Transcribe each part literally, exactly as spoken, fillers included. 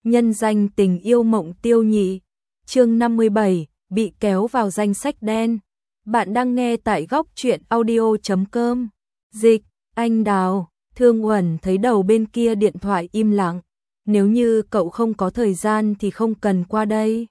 Nhân danh tình yêu Mộng Tiêu Nhị, chương năm mươi bảy, bị kéo vào danh sách đen. Bạn đang nghe tại góc truyện audio chấm com. Dịch, anh Đào. Thương Uẩn thấy đầu bên kia điện thoại im lặng. Nếu như cậu không có thời gian thì không cần qua đây.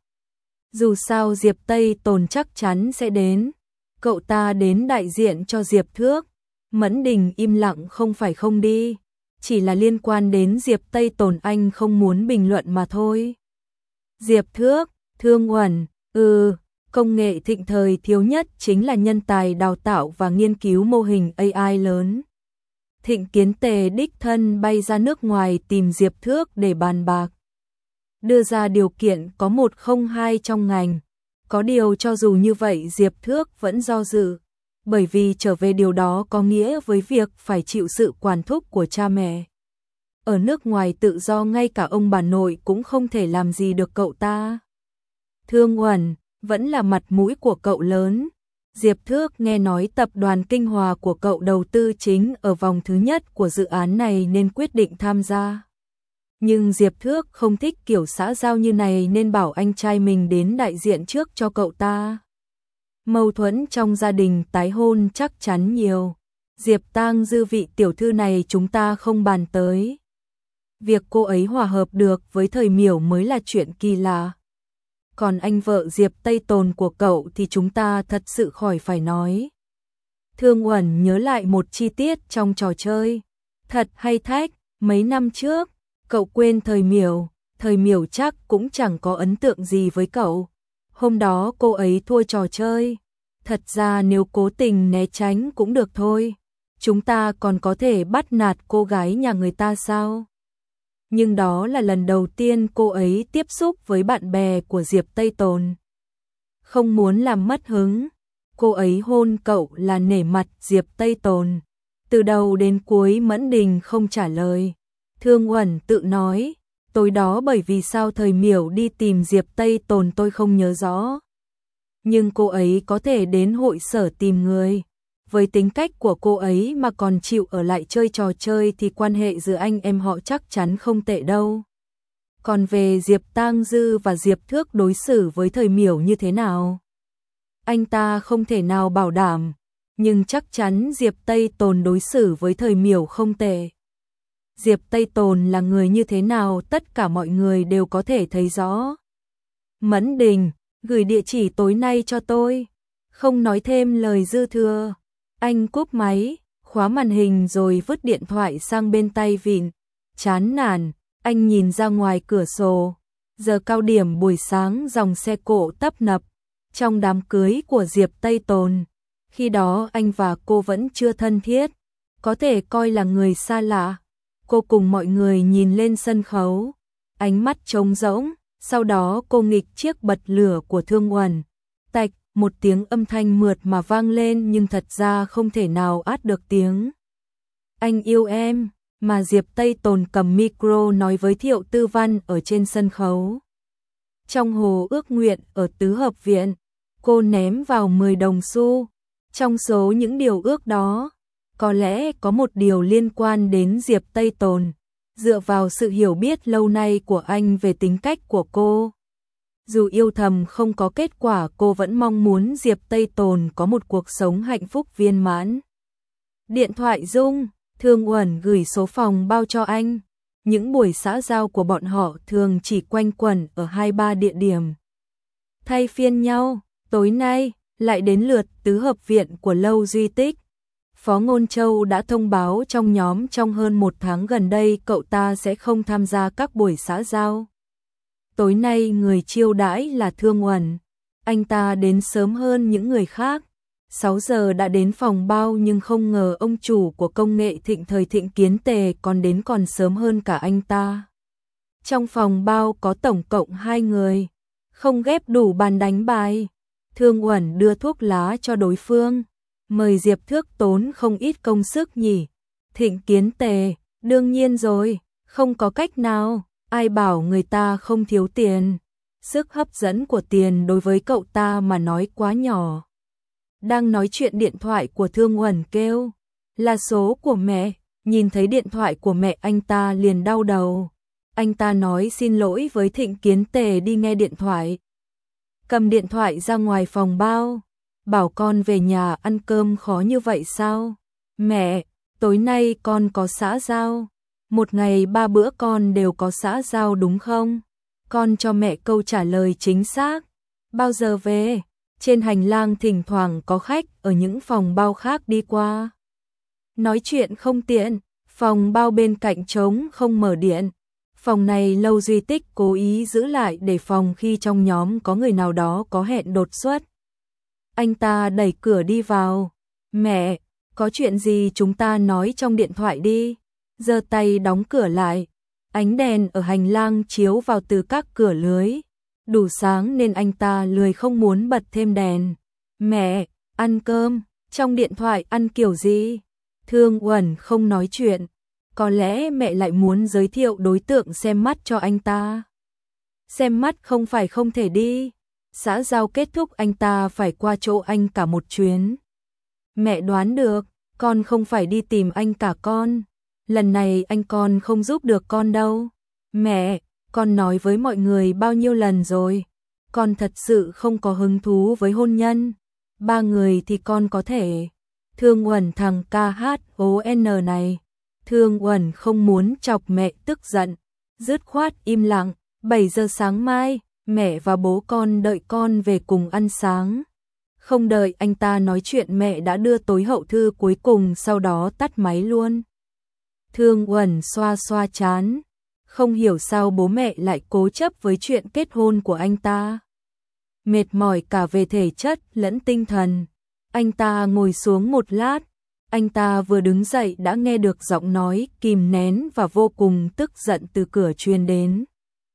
Dù sao Diệp Tây Tồn chắc chắn sẽ đến. Cậu ta đến đại diện cho Diệp Thước. Mẫn Đình im lặng không phải không đi. Chỉ là liên quan đến Diệp Tây Tồn anh không muốn bình luận mà thôi. Diệp Thước, Thương Uẩn, ừ, công nghệ thịnh thời thiếu nhất chính là nhân tài đào tạo và nghiên cứu mô hình a i lớn. Thịnh Kiến Tề đích thân bay ra nước ngoài tìm Diệp Thước để bàn bạc. Đưa ra điều kiện có một không hai trong ngành. Có điều cho dù như vậy Diệp Thước vẫn do dự. Bởi vì trở về điều đó có nghĩa với việc phải chịu sự quản thúc của cha mẹ. Ở nước ngoài tự do ngay cả ông bà nội cũng không thể làm gì được cậu ta. Thương Uẩn, vẫn là mặt mũi của cậu lớn. Diệp Thước nghe nói tập đoàn Kinh Hòa của cậu đầu tư chính ở vòng thứ nhất của dự án này nên quyết định tham gia. Nhưng Diệp Thước không thích kiểu xã giao như này nên bảo anh trai mình đến đại diện trước cho cậu ta. Mâu thuẫn trong gia đình tái hôn chắc chắn nhiều. Diệp Tang Dư vị tiểu thư này chúng ta không bàn tới. Việc cô ấy hòa hợp được với thời Miểu mới là chuyện kỳ lạ. Còn anh vợ Diệp Tây Tồn của cậu thì chúng ta thật sự khỏi phải nói. Thương Uẩn nhớ lại một chi tiết trong trò chơi. Thật hay thách, mấy năm trước, cậu quên thời Miểu, thời Miểu chắc cũng chẳng có ấn tượng gì với cậu. Hôm đó cô ấy thua trò chơi. Thật ra nếu cố tình né tránh cũng được thôi. Chúng ta còn có thể bắt nạt cô gái nhà người ta sao? Nhưng đó là lần đầu tiên cô ấy tiếp xúc với bạn bè của Diệp Tây Tồn. Không muốn làm mất hứng, cô ấy hôn cậu là nể mặt Diệp Tây Tồn. Từ đầu đến cuối Mẫn Đình không trả lời. Thương Uẩn tự nói, tối đó bởi vì sao thời Miểu đi tìm Diệp Tây Tồn tôi không nhớ rõ. Nhưng cô ấy có thể đến hội sở tìm người. Với tính cách của cô ấy mà còn chịu ở lại chơi trò chơi thì quan hệ giữa anh em họ chắc chắn không tệ đâu. Còn về Diệp Tang Dư và Diệp Thước đối xử với thời Miểu như thế nào? Anh ta không thể nào bảo đảm, nhưng chắc chắn Diệp Tây Tồn đối xử với thời Miểu không tệ. Diệp Tây Tồn là người như thế nào tất cả mọi người đều có thể thấy rõ. Mẫn Đình, gửi địa chỉ tối nay cho tôi. Không nói thêm lời dư thừa. Anh cúp máy, khóa màn hình rồi vứt điện thoại sang bên tay vịn. Chán nản, anh nhìn ra ngoài cửa sổ. Giờ cao điểm buổi sáng dòng xe cộ tấp nập. Trong đám cưới của Diệp Tây Tồn. Khi đó anh và cô vẫn chưa thân thiết. Có thể coi là người xa lạ. Cô cùng mọi người nhìn lên sân khấu. Ánh mắt trống rỗng. Sau đó cô nghịch chiếc bật lửa của Thương Uẩn. Tạch, một tiếng âm thanh mượt mà vang lên nhưng thật ra không thể nào át được tiếng. Anh yêu em, mà Diệp Tây Tồn cầm micro nói với Thiệu Tư Văn ở trên sân khấu. Trong hồ ước nguyện ở tứ hợp viện, cô ném vào mười đồng xu. Trong số những điều ước đó, có lẽ có một điều liên quan đến Diệp Tây Tồn. Dựa vào sự hiểu biết lâu nay của anh về tính cách của cô. Dù yêu thầm không có kết quả cô vẫn mong muốn Diệp Tây Tồn có một cuộc sống hạnh phúc viên mãn. Điện thoại rung, Thương Uẩn gửi số phòng bao cho anh. Những buổi xã giao của bọn họ thường chỉ quanh quẩn ở hai ba địa điểm. Thay phiên nhau, tối nay lại đến lượt tứ hợp viện của Lâu Duy Tích. Phó Ngôn Châu đã thông báo trong nhóm trong hơn một tháng gần đây cậu ta sẽ không tham gia các buổi xã giao. Tối nay người chiêu đãi là Thương Uẩn. Anh ta đến sớm hơn những người khác. sáu giờ đã đến phòng bao nhưng không ngờ ông chủ của công nghệ thịnh thời Thịnh Kiến Tề còn đến còn sớm hơn cả anh ta. Trong phòng bao có tổng cộng hai người. Không ghép đủ bàn đánh bài. Thương Uẩn đưa thuốc lá cho đối phương. Mời Diệp Thước tốn không ít công sức nhỉ. Thịnh Kiến Tề, đương nhiên rồi, không có cách nào, ai bảo người ta không thiếu tiền. Sức hấp dẫn của tiền đối với cậu ta mà nói quá nhỏ. Đang nói chuyện điện thoại của Thương Uẩn kêu, là số của mẹ, nhìn thấy điện thoại của mẹ anh ta liền đau đầu. Anh ta nói xin lỗi với Thịnh Kiến Tề đi nghe điện thoại. Cầm điện thoại ra ngoài phòng bao, bảo con về nhà ăn cơm khó như vậy sao? Mẹ, tối nay con có xã giao. Một ngày ba bữa con đều có xã giao đúng không? Con cho mẹ câu trả lời chính xác. Bao giờ về? Trên hành lang thỉnh thoảng có khách ở những phòng bao khác đi qua. Nói chuyện không tiện, phòng bao bên cạnh trống không mở điện. Phòng này Lâu Duy Tích cố ý giữ lại để phòng khi trong nhóm có người nào đó có hẹn đột xuất. Anh ta đẩy cửa đi vào. Mẹ, có chuyện gì chúng ta nói trong điện thoại đi. Giơ tay đóng cửa lại. Ánh đèn ở hành lang chiếu vào từ các cửa lưới. Đủ sáng nên anh ta lười không muốn bật thêm đèn. Mẹ, ăn cơm, trong điện thoại ăn kiểu gì? Thương Uẩn không nói chuyện. Có lẽ mẹ lại muốn giới thiệu đối tượng xem mắt cho anh ta. Xem mắt không phải không thể đi. Xã giao kết thúc anh ta phải qua chỗ anh cả một chuyến. Mẹ đoán được, con không phải đi tìm anh cả con. Lần này anh con không giúp được con đâu. Mẹ, con nói với mọi người bao nhiêu lần rồi. Con thật sự không có hứng thú với hôn nhân. Ba người thì con có thể. Thương Uẩn thằng ca hát o en này. Thương Uẩn không muốn chọc mẹ tức giận. Dứt khoát im lặng. bảy giờ sáng mai, mẹ và bố con đợi con về cùng ăn sáng. Không đợi anh ta nói chuyện mẹ đã đưa tối hậu thư cuối cùng sau đó tắt máy luôn. Thương Uẩn xoa xoa chán. Không hiểu sao bố mẹ lại cố chấp với chuyện kết hôn của anh ta. Mệt mỏi cả về thể chất lẫn tinh thần. Anh ta ngồi xuống một lát. Anh ta vừa đứng dậy đã nghe được giọng nói kìm nén và vô cùng tức giận từ cửa truyền đến.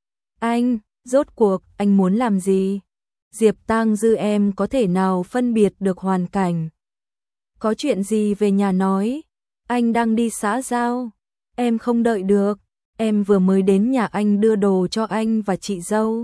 Anh, rốt cuộc, anh muốn làm gì? Diệp Tang Dư em có thể nào phân biệt được hoàn cảnh? Có chuyện gì về nhà nói? Anh đang đi xã giao. Em không đợi được. Em vừa mới đến nhà anh đưa đồ cho anh và chị dâu.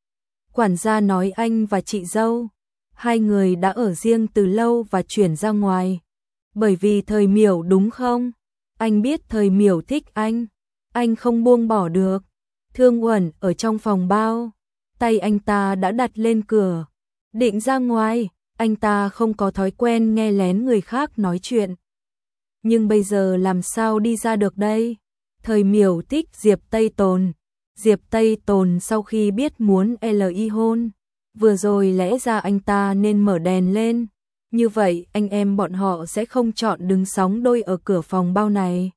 Quản gia nói anh và chị dâu, hai người đã ở riêng từ lâu và chuyển ra ngoài. Bởi vì Thời Miểu đúng không? Anh biết Thời Miểu thích anh. Anh không buông bỏ được. Thương Uẩn ở trong phòng bao. Tay anh ta đã đặt lên cửa. Định ra ngoài, anh ta không có thói quen nghe lén người khác nói chuyện. Nhưng bây giờ làm sao đi ra được đây? Thời Miểu thích Diệp Tây Tồn. Diệp Tây Tồn sau khi biết muốn ly hôn, vừa rồi lẽ ra anh ta nên mở đèn lên. Như vậy anh em bọn họ sẽ không chọn đứng sóng đôi ở cửa phòng bao này.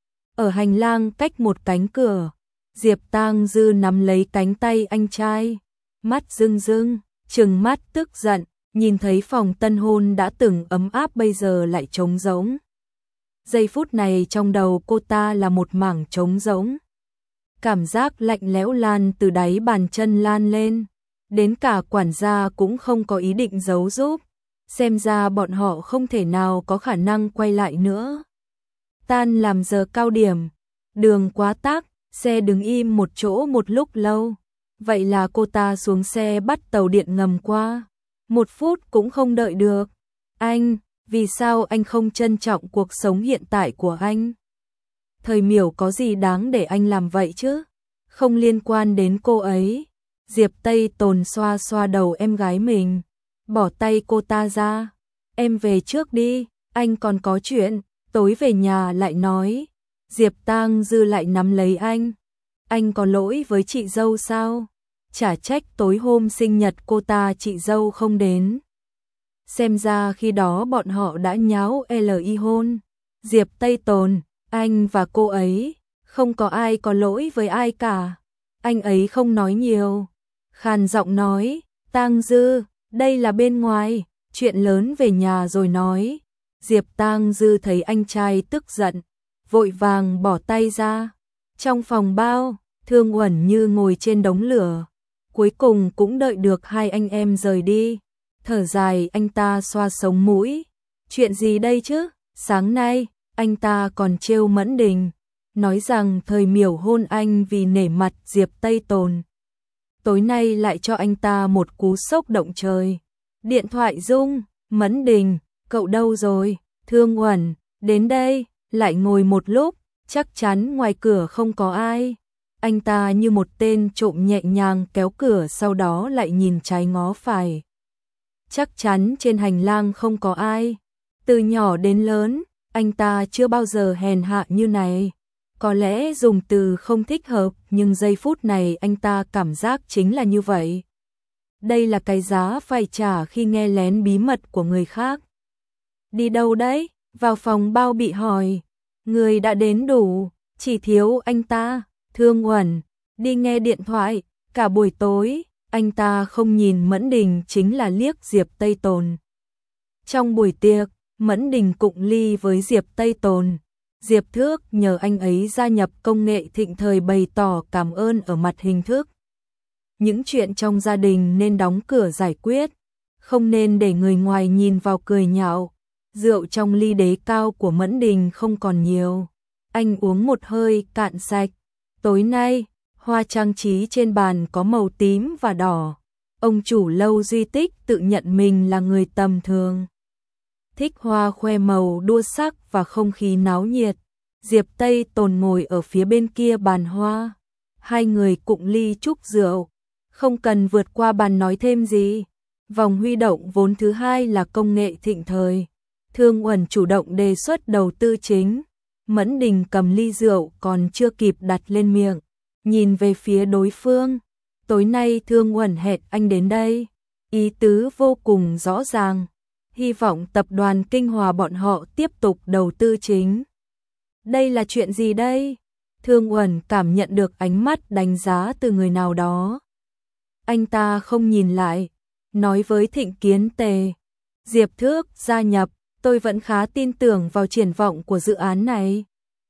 Ở hành lang cách một cánh cửa, Diệp Tang Dư nắm lấy cánh tay anh trai. Mắt rưng rưng, trừng mắt tức giận, nhìn thấy phòng tân hôn đã từng ấm áp bây giờ lại trống rỗng. Giây phút này trong đầu cô ta là một mảng trống rỗng. Cảm giác lạnh lẽo lan từ đáy bàn chân lan lên. Đến cả quản gia cũng không có ý định giấu giúp. Xem ra bọn họ không thể nào có khả năng quay lại nữa. Tan làm giờ cao điểm. Đường quá tắc, xe đứng im một chỗ một lúc lâu. Vậy là cô ta xuống xe bắt tàu điện ngầm qua. Một phút cũng không đợi được. Anh, vì sao anh không trân trọng cuộc sống hiện tại của anh? Thời Miểu có gì đáng để anh làm vậy chứ? Không liên quan đến cô ấy. Diệp Tây Tồn xoa xoa đầu em gái mình. Bỏ tay cô ta ra. Em về trước đi, anh còn có chuyện, tối về nhà lại nói. Diệp Tang Dư lại nắm lấy anh. Anh có lỗi với chị dâu sao? Chả trách tối hôm sinh nhật cô ta chị dâu không đến. Xem ra khi đó bọn họ đã nháo ly hôn. Diệp Tây Tồn, anh và cô ấy, không có ai có lỗi với ai cả. Anh ấy không nói nhiều. Khàn giọng nói, Tang Dư, đây là bên ngoài, chuyện lớn về nhà rồi nói. Diệp Tang Dư thấy anh trai tức giận, vội vàng bỏ tay ra. Trong phòng bao, Thương Uẩn như ngồi trên đống lửa. Cuối cùng cũng đợi được hai anh em rời đi. Thở dài anh ta xoa sống mũi. Chuyện gì đây chứ? Sáng nay, anh ta còn trêu Mẫn Đình. Nói rằng Thời Miểu hôn anh vì nể mặt Diệp Tây Tồn. Tối nay lại cho anh ta một cú sốc động trời. Điện thoại rung, Mẫn Đình, cậu đâu rồi? Thương Uẩn, đến đây, lại ngồi một lúc, chắc chắn ngoài cửa không có ai. Anh ta như một tên trộm nhẹ nhàng kéo cửa, sau đó lại nhìn trái ngó phải. Chắc chắn trên hành lang không có ai. Từ nhỏ đến lớn, anh ta chưa bao giờ hèn hạ như này. Có lẽ dùng từ không thích hợp, nhưng giây phút này anh ta cảm giác chính là như vậy. Đây là cái giá phải trả khi nghe lén bí mật của người khác. Đi đâu đấy? Vào phòng bao bị hỏi. Người đã đến đủ, chỉ thiếu anh ta. Thương Uẩn đi nghe điện thoại. Cả buổi tối, anh ta không nhìn Mẫn Đình, chính là liếc Diệp Tây Tồn. Trong buổi tiệc, Mẫn Đình cụng ly với Diệp Tây Tồn. Diệp Thước nhờ anh ấy gia nhập công nghệ Thịnh Thời, bày tỏ cảm ơn ở mặt hình thức. Những chuyện trong gia đình nên đóng cửa giải quyết, không nên để người ngoài nhìn vào cười nhạo. Rượu trong ly đế cao của Mẫn Đình không còn nhiều. Anh uống một hơi cạn sạch. Tối nay, hoa trang trí trên bàn có màu tím và đỏ. Ông chủ Lâu Duy Tích tự nhận mình là người tầm thường, thích hoa khoe màu đua sắc và không khí náo nhiệt. Diệp Tây Tồn ngồi ở phía bên kia bàn hoa. Hai người cụng ly chúc rượu, không cần vượt qua bàn nói thêm gì. Vòng huy động vốn thứ hai là công nghệ Thịnh Thời. Thương Uẩn chủ động đề xuất đầu tư chính. Mẫn Đình cầm ly rượu còn chưa kịp đặt lên miệng, nhìn về phía đối phương. Tối nay Thương Uẩn hẹn anh đến đây. Ý tứ vô cùng rõ ràng. Hy vọng tập đoàn Kinh Hòa bọn họ tiếp tục đầu tư chính. Đây là chuyện gì đây? Thương Uẩn cảm nhận được ánh mắt đánh giá từ người nào đó. Anh ta không nhìn lại, nói với Thịnh Kiến Tề. Diệp Thước gia nhập, tôi vẫn khá tin tưởng vào triển vọng của dự án này.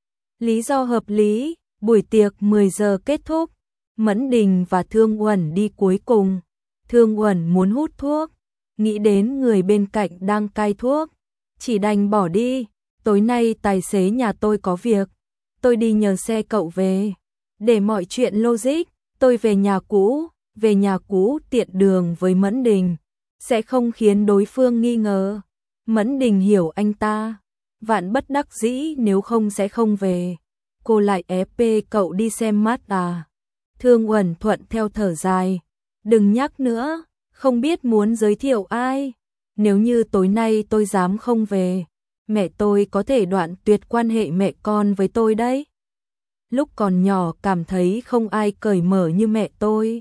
Lý do hợp lý, buổi tiệc mười giờ kết thúc. Mẫn Đình và Thương Uẩn đi cuối cùng. Thương Uẩn muốn hút thuốc, nghĩ đến người bên cạnh đang cai thuốc, chỉ đành bỏ đi. Tối nay tài xế nhà tôi có việc, tôi đi nhờ xe cậu về. Để mọi chuyện logic, tôi về nhà cũ. Về nhà cũ tiện đường với Mẫn Đình, sẽ không khiến đối phương nghi ngờ. Mẫn Đình hiểu anh ta, vạn bất đắc dĩ nếu không sẽ không về. Cô lại ép cậu đi xem mắt à? Thương Uẩn thuận theo thở dài. Đừng nhắc nữa, không biết muốn giới thiệu ai. Nếu như tối nay tôi dám không về, mẹ tôi có thể đoạn tuyệt quan hệ mẹ con với tôi đấy. Lúc còn nhỏ cảm thấy không ai cởi mở như mẹ tôi.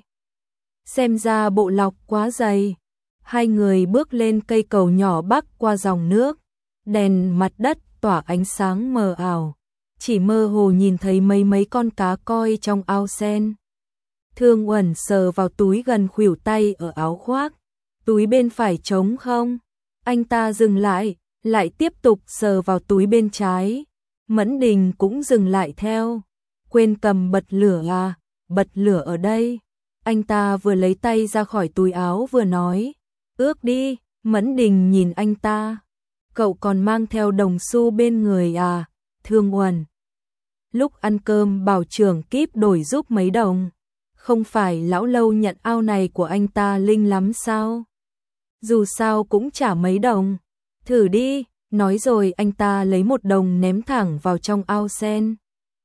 Xem ra bộ lọc quá dày. Hai người bước lên cây cầu nhỏ bắc qua dòng nước. Đèn mặt đất tỏa ánh sáng mờ ảo, chỉ mơ hồ nhìn thấy mấy mấy con cá koi trong ao sen. Thương Uẩn sờ vào túi gần khuỷu tay ở áo khoác. Túi bên phải trống không? Anh ta dừng lại, lại tiếp tục sờ vào túi bên trái. Mẫn Đình cũng dừng lại theo. Quên cầm bật lửa à? Bật lửa ở đây. Anh ta vừa lấy tay ra khỏi túi áo vừa nói. Ước đi. Mẫn Đình nhìn anh ta. Cậu còn mang theo đồng xu bên người à? Thương Uẩn. Lúc ăn cơm bảo trưởng kíp đổi giúp mấy đồng. Không phải lão Lâu nhận ao này của anh ta linh lắm sao? Dù sao cũng trả mấy đồng. Thử đi. Nói rồi anh ta lấy một đồng ném thẳng vào trong ao sen.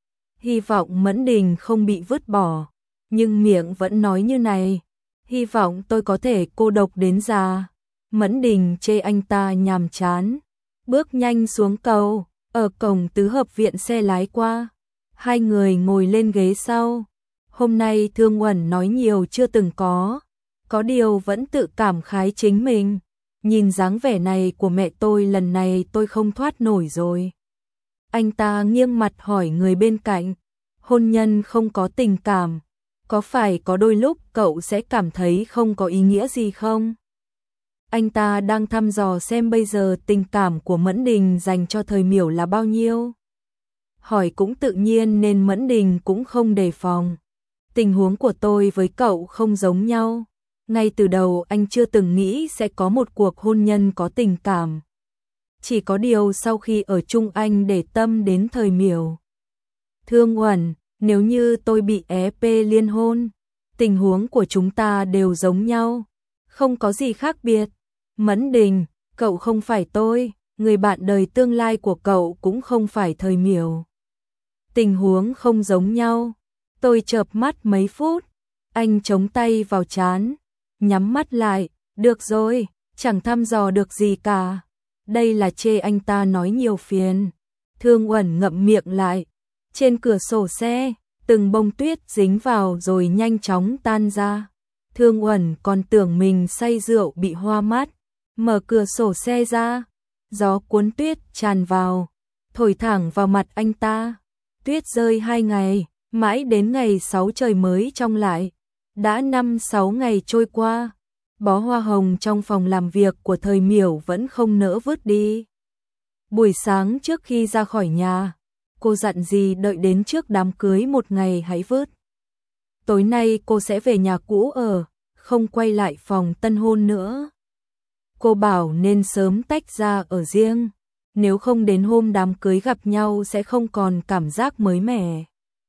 Hy vọng Mẫn Đình không bị vứt bỏ. Nhưng miệng vẫn nói như này. Hy vọng tôi có thể cô độc đến già. Mẫn Đình chê anh ta nhàm chán. Bước nhanh xuống cầu. Ở cổng tứ hợp viện xe lái qua. Hai người ngồi lên ghế sau. Hôm nay Thương Uẩn nói nhiều chưa từng có. Có điều vẫn tự cảm khái chính mình. Nhìn dáng vẻ này của mẹ tôi lần này tôi không thoát nổi rồi. Anh ta nghiêng mặt hỏi người bên cạnh. Hôn nhân không có tình cảm. Có phải có đôi lúc cậu sẽ cảm thấy không có ý nghĩa gì không? Anh ta đang thăm dò xem bây giờ tình cảm của Mẫn Đình dành cho Thời Miểu là bao nhiêu. Hỏi cũng tự nhiên nên Mẫn Đình cũng không đề phòng. Tình huống của tôi với cậu không giống nhau. Ngay từ đầu anh chưa từng nghĩ sẽ có một cuộc hôn nhân có tình cảm. Chỉ có điều sau khi ở chung anh để tâm đến Thời Miểu. Thương Uẩn, nếu như tôi bị ép liên hôn, tình huống của chúng ta đều giống nhau, không có gì khác biệt. Mẫn Đình, cậu không phải tôi, người bạn đời tương lai của cậu cũng không phải Thời Miểu. Tình huống không giống nhau. Tôi chợp mắt mấy phút, anh chống tay vào trán, nhắm mắt lại, được rồi, chẳng thăm dò được gì cả. Đây là chê anh ta nói nhiều phiền. Thương Uẩn ngậm miệng lại, trên cửa sổ xe, từng bông tuyết dính vào rồi nhanh chóng tan ra. Thương Uẩn còn tưởng mình say rượu bị hoa mắt, mở cửa sổ xe ra, gió cuốn tuyết tràn vào, thổi thẳng vào mặt anh ta. Tuyết rơi hai ngày, mãi đến ngày sáu trời mới trong lại. Đã năm sáu ngày trôi qua, bó hoa hồng trong phòng làm việc của Thời Miểu vẫn không nỡ vứt đi. Buổi sáng trước khi ra khỏi nhà, cô dặn dì đợi đến trước đám cưới một ngày hãy vứt. Tối nay cô sẽ về nhà cũ ở, không quay lại phòng tân hôn nữa. Cô bảo nên sớm tách ra ở riêng, nếu không đến hôm đám cưới gặp nhau sẽ không còn cảm giác mới mẻ.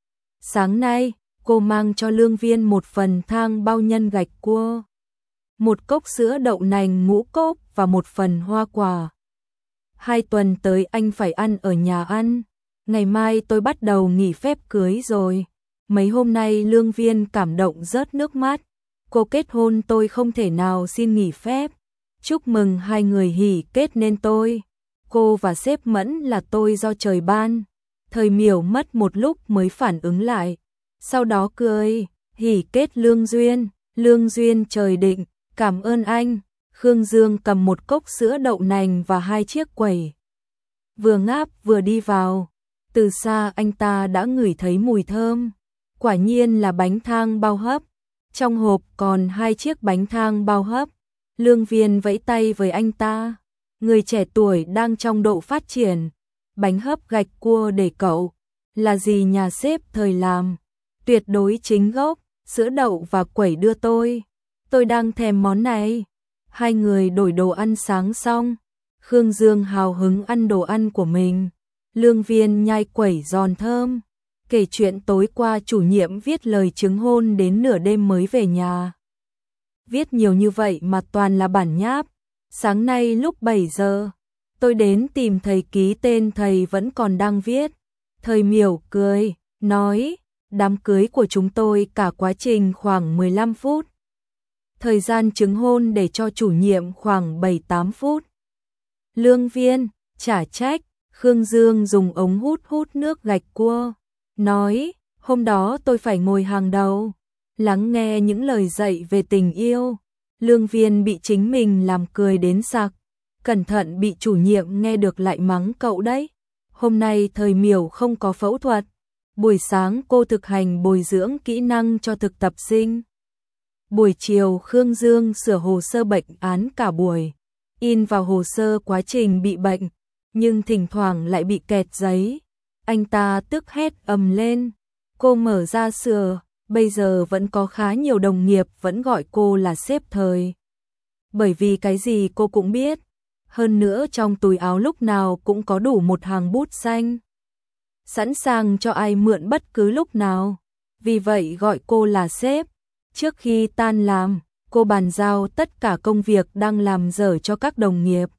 Sáng nay, cô mang cho Lương Viên một phần thang bao nhân gạch cua, một cốc sữa đậu nành ngũ cốc và một phần hoa quả. Hai tuần tới anh phải ăn ở nhà ăn, ngày mai tôi bắt đầu nghỉ phép cưới rồi. Mấy hôm nay Lương Viên cảm động rớt nước mắt, cô kết hôn tôi không thể nào xin nghỉ phép. Chúc mừng hai người hỉ kết nên tôi, cô và sếp Mẫn là tôi do trời ban. Thời Miểu mất một lúc mới phản ứng lại, sau đó cười, hỉ kết Lương Duyên, Lương Duyên trời định, cảm ơn anh. Khương Dương cầm một cốc sữa đậu nành và hai chiếc quẩy, vừa ngáp vừa đi vào. Từ xa anh ta đã ngửi thấy mùi thơm, quả nhiên là bánh thang bao hấp. Trong hộp còn hai chiếc bánh thang bao hấp. Lương Viên vẫy tay với anh ta, người trẻ tuổi đang trong độ phát triển. Bánh hấp gạch cua để cậu, là gì nhà sếp Thời làm, tuyệt đối chính gốc, sữa đậu và quẩy đưa tôi. Tôi đang thèm món này. Hai người đổi đồ ăn sáng xong, Khương Dương hào hứng ăn đồ ăn của mình. Lương Viên nhai quẩy giòn thơm, kể chuyện tối qua chủ nhiệm viết lời chứng hôn đến nửa đêm mới về nhà. Viết nhiều như vậy mà toàn là bản nháp. Sáng nay lúc bảy giờ, tôi đến tìm thầy ký tên thầy vẫn còn đang viết. Thời Miểu cười, nói, đám cưới của chúng tôi cả quá trình khoảng mười lăm phút. Thời gian chứng hôn để cho chủ nhiệm khoảng bảy tám phút. Lương Viên, chả trách. Khương Dương dùng ống hút hút nước gạch cua, nói, hôm đó tôi phải ngồi hàng đầu, lắng nghe những lời dạy về tình yêu. Lương Viên bị chính mình làm cười đến sặc, cẩn thận bị chủ nhiệm nghe được lại mắng cậu đấy. Hôm nay Thời Miểu không có phẫu thuật, buổi sáng cô thực hành bồi dưỡng kỹ năng cho thực tập sinh. Buổi chiều Khương Dương sửa hồ sơ bệnh án cả buổi, in vào hồ sơ quá trình bị bệnh, nhưng thỉnh thoảng lại bị kẹt giấy. Anh ta tức hét ầm lên, cô mở ra sửa, bây giờ vẫn có khá nhiều đồng nghiệp vẫn gọi cô là sếp Thời. Bởi vì cái gì cô cũng biết, hơn nữa trong túi áo lúc nào cũng có đủ một hàng bút xanh, sẵn sàng cho ai mượn bất cứ lúc nào, vì vậy gọi cô là sếp. Trước khi tan làm, cô bàn giao tất cả công việc đang làm dở cho các đồng nghiệp.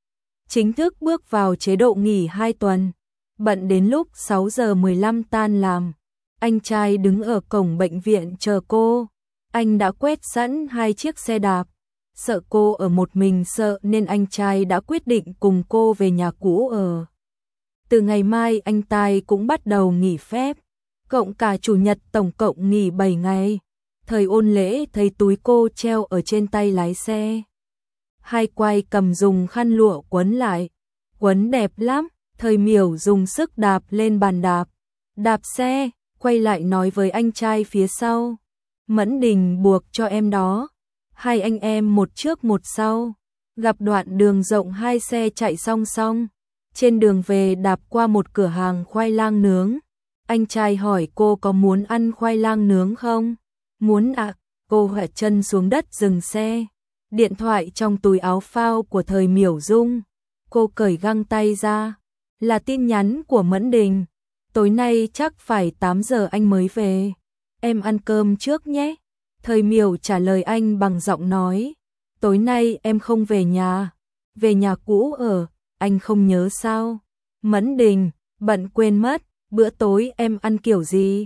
Chính thức bước vào chế độ nghỉ hai tuần, bận đến lúc sáu giờ mười lăm tan làm. Anh trai đứng ở cổng bệnh viện chờ cô, anh đã quét sẵn hai chiếc xe đạp. Sợ cô ở một mình sợ nên anh trai đã quyết định cùng cô về nhà cũ ở. Từ ngày mai anh trai cũng bắt đầu nghỉ phép, cộng cả chủ nhật tổng cộng nghỉ bảy ngày. Thời ôn lễ thấy túi cô treo ở trên tay lái xe, hai quai cầm dùng khăn lụa quấn lại, quấn đẹp lắm. Thời Miểu dùng sức đạp lên bàn đạp, đạp xe, quay lại nói với anh trai phía sau, Mẫn Đình buộc cho em đó. Hai anh em một trước một sau, gặp đoạn đường rộng hai xe chạy song song. Trên đường về đạp qua một cửa hàng khoai lang nướng. Anh trai hỏi cô có muốn ăn khoai lang nướng không? Muốn ạ. À, cô hất chân xuống đất dừng xe. Điện thoại trong túi áo phao của Thời Miểu rung. Cô cởi găng tay ra. Là tin nhắn của Mẫn Đình. Tối nay chắc phải tám giờ anh mới về. Em ăn cơm trước nhé. Thời Miểu trả lời anh bằng giọng nói. Tối nay em không về nhà. Về nhà cũ ở. Anh không nhớ sao? Mẫn Đình, bận quên mất. Bữa tối em ăn kiểu gì?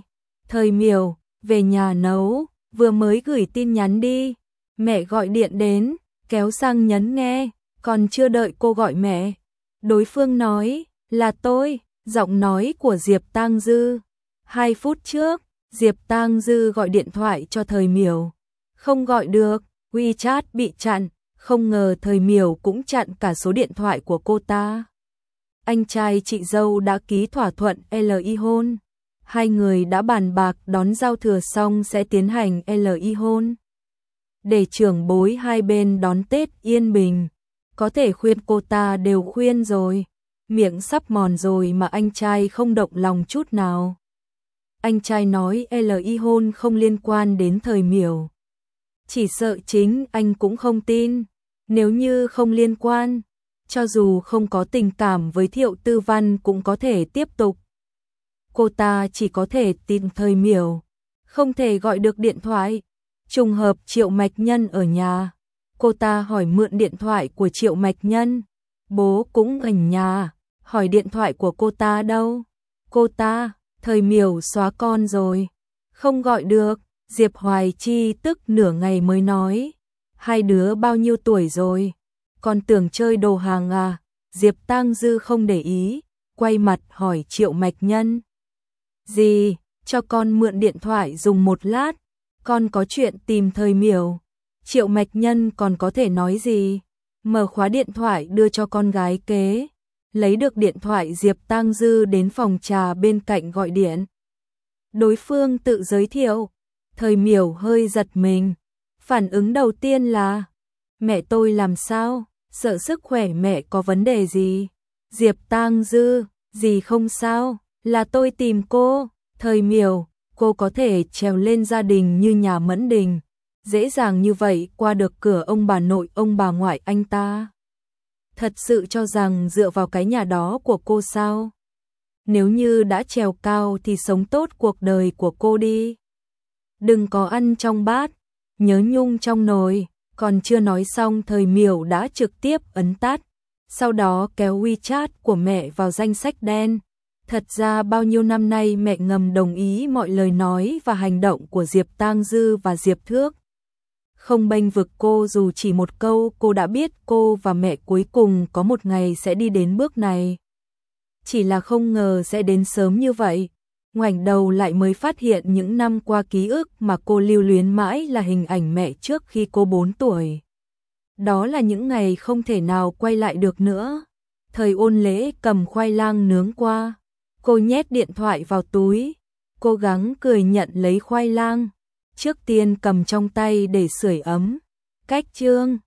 Thời Miểu, về nhà nấu, vừa mới gửi tin nhắn đi. Mẹ gọi điện đến, kéo sang nhấn nghe, còn chưa đợi cô gọi mẹ. Đối phương nói, là tôi, giọng nói của Diệp Tang Dư. Hai phút trước, Diệp Tang Dư gọi điện thoại cho Thời Miểu. Không gọi được, WeChat bị chặn, không ngờ Thời Miểu cũng chặn cả số điện thoại của cô ta. Anh trai chị dâu đã ký thỏa thuận ly hôn. Hai người đã bàn bạc đón giao thừa xong sẽ tiến hành ly hôn. Để trưởng bối hai bên đón Tết yên bình. Có thể khuyên cô ta đều khuyên rồi. Miệng sắp mòn rồi mà anh trai không động lòng chút nào. Anh trai nói ly hôn không liên quan đến Thời Miểu. Chỉ sợ chính anh cũng không tin. Nếu như không liên quan, cho dù không có tình cảm với Thiệu Tư Văn cũng có thể tiếp tục. Cô ta chỉ có thể tin Thời Miểu, không thể gọi được điện thoại. Trùng hợp Triệu Mạch Nhân ở nhà. Cô ta hỏi mượn điện thoại của Triệu Mạch Nhân. Bố cũng ở nhà, hỏi điện thoại của cô ta đâu. Cô ta, Thời Miểu xóa con rồi, không gọi được. Diệp Hoài Chi tức nửa ngày mới nói, hai đứa bao nhiêu tuổi rồi, con tưởng chơi đồ hàng à. Diệp Tang Dư không để ý, quay mặt hỏi Triệu Mạch Nhân. Gì, cho con mượn điện thoại dùng một lát, con có chuyện tìm Thời Miểu. Triệu Mạch Nhân còn có thể nói gì, mở khóa điện thoại đưa cho con gái kế. Lấy được điện thoại Diệp Tang Dư đến phòng trà bên cạnh gọi điện. Đối phương tự giới thiệu. Thời Miểu hơi giật mình. Phản ứng đầu tiên là, mẹ tôi làm sao, sợ sức khỏe mẹ có vấn đề gì. Diệp Tang Dư, gì không sao, là tôi tìm cô. Thời Miểu, cô có thể trèo lên gia đình như nhà Mẫn Đình, dễ dàng như vậy qua được cửa ông bà nội ông bà ngoại anh ta. Thật sự cho rằng dựa vào cái nhà đó của cô sao? Nếu như đã trèo cao thì sống tốt cuộc đời của cô đi. Đừng có ăn trong bát, nhớ nhung trong nồi. Còn chưa nói xong Thời Miểu đã trực tiếp ấn tắt. Sau đó kéo WeChat của mẹ vào danh sách đen. Thật ra bao nhiêu năm nay mẹ ngầm đồng ý mọi lời nói và hành động của Diệp Tang Dư và Diệp Thước. Không bênh vực cô dù chỉ một câu, cô đã biết cô và mẹ cuối cùng có một ngày sẽ đi đến bước này. Chỉ là không ngờ sẽ đến sớm như vậy. Ngoảnh đầu lại mới phát hiện những năm qua ký ức mà cô lưu luyến mãi là hình ảnh mẹ trước khi cô bốn tuổi. Đó là những ngày không thể nào quay lại được nữa. Thời Ôn Lễ cầm khoai lang nướng qua. Cô nhét điện thoại vào túi. Cố gắng cười nhận lấy khoai lang. Trước tiên cầm trong tay để sưởi ấm. Cách chương